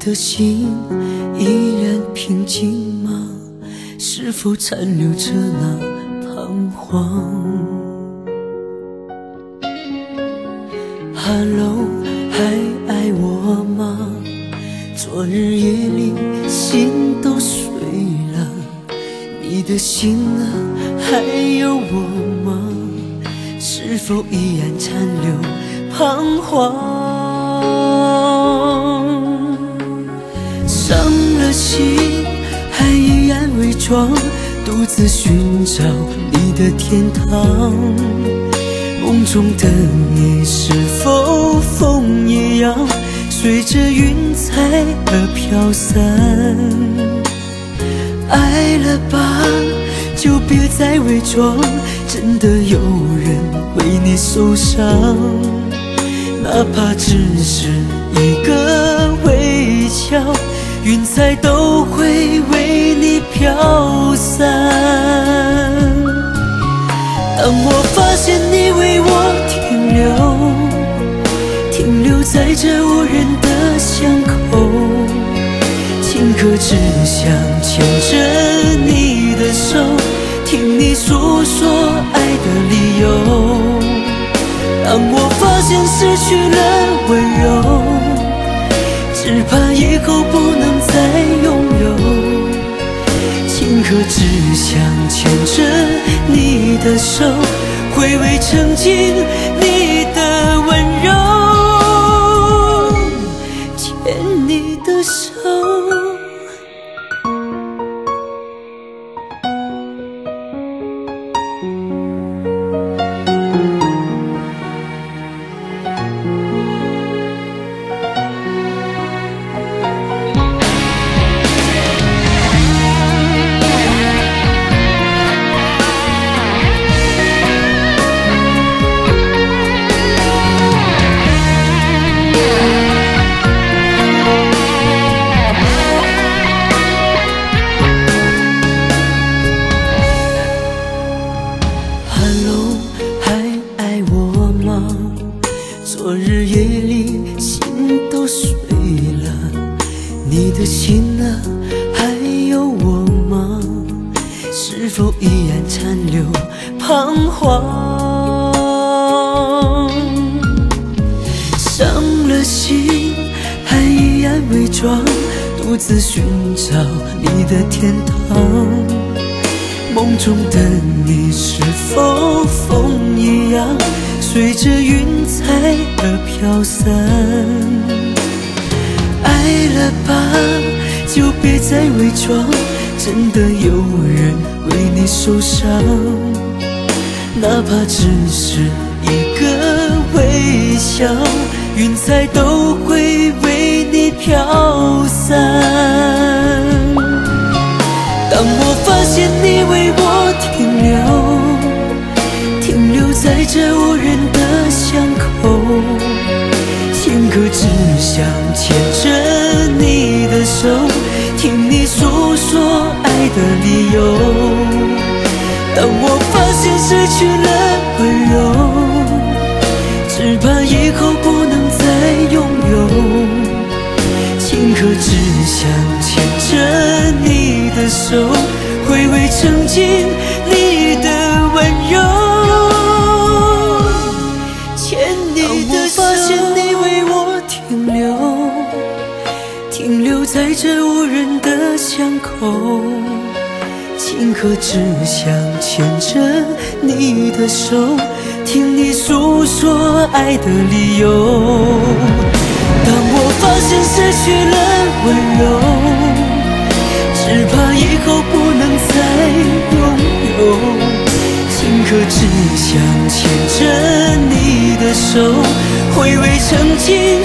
的心依然平静吗？是否残留着那彷徨？ Hello， 还爱我吗？昨日夜里心都碎了，你的心啊，还有我吗？是否依然残留彷徨？伤了心，还依然伪装，独自寻找你的天堂。梦中的你是否风一样，随着云彩而飘散？爱了吧，就别再伪装，真的有人为你受伤，哪怕只是一个微笑，云彩都会为你飘散。当我发现你为我停留在这无人的巷口，顷刻只想牵着你的手，听你诉说爱的理由。当我发现失去了温柔，只怕以后不能再拥有，顷刻只想牵着你的手，回味曾经你的温柔，牵你的手。昨日夜里心都碎了，你的心啊，还有我吗？是否依然残留彷徨？伤了心，还依然伪装，独自寻找你的天堂。梦中的你是否风一样，随着云彩而飘散？爱了吧，就别再伪装，真的有人为你受伤，哪怕只是一个微笑，云彩都会为你飘散。当我发现你为我停留在这无人的巷口，顷刻只想牵着你的手，听你诉说爱的理由。当我发现失去了温柔，只怕以后不能再拥有，顷刻只想牵着你的手，回味曾经你的温柔。发现你为我停留在这无人的巷口，顷刻只想牵着你的手，听你诉说爱的理由。当我发现失去了温柔，只怕以后不能再拥有，顷刻只想牵着你的手，回味曾经